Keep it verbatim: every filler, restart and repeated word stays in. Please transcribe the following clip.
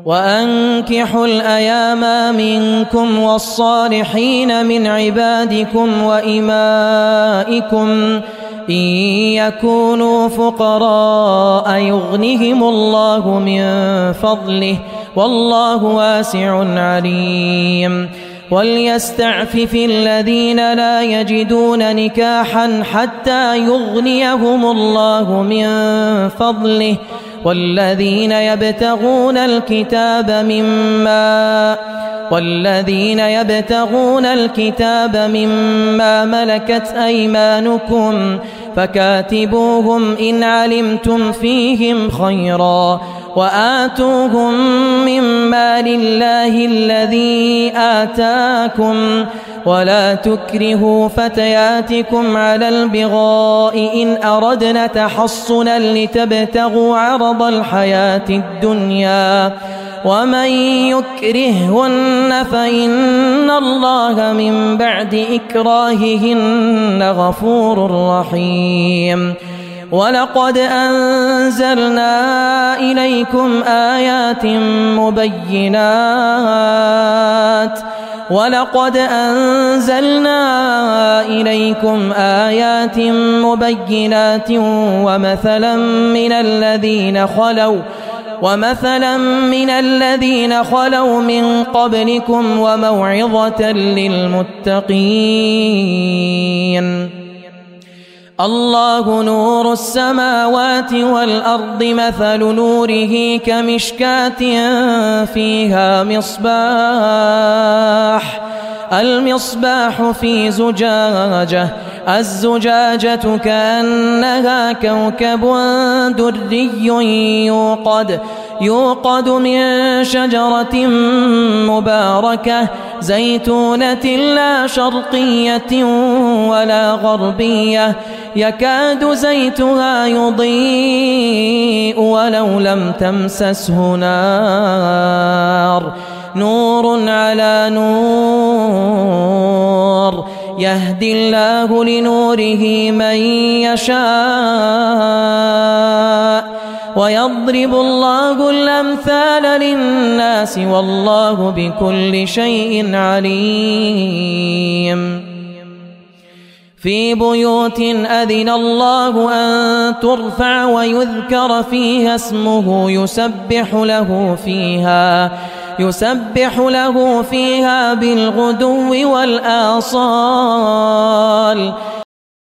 وأنكحوا الأيام منكم والصالحين من عبادكم وإمائكم إن يكونوا فقراء يغنهم الله من فضله والله واسع عليم وليستعفف الذين لا يجدون نكاحا حتى يغنيهم الله من فضله والذين يبتغون الكتاب مما والذين يبتغون الكتاب مما ملكت أيمانكم فكاتبوهم إن علمتم فيهم خيرا وآتوهم من مال الله الذي آتاكم ولا تكرهوا فتياتكم على البغاء إن أردنا تحصنا لتبتغوا عرض الحياة الدنيا ومن يكرههن فإن الله من بعد إكراههن غفور رحيم ولقد أنزلنا إليكم آيات مبينات ولقد أنزلنا إليكم آيات مبينات ومثلا من الذين خلوا ومثلا من الذين خلوا من قبلكم وموعظة للمتقين الله نور السماوات والأرض مثل نوره كمشكاة فيها مصباح المصباح في زجاجة الزجاجة كأنها كوكب دري يوقد يوقد من شجرة مباركة زيتونة لا شرقية ولا غربية يكاد زيتها يضيء ولو لم تمسسه نار نور على نور يهدي الله لنوره من يشاء ويضرب الله الأمثال للناس والله بكل شيء عليم في بيوت أذن الله أن ترفع ويذكر فيها اسمه يسبح له فيها يسبح له فيها بالغدو والآصال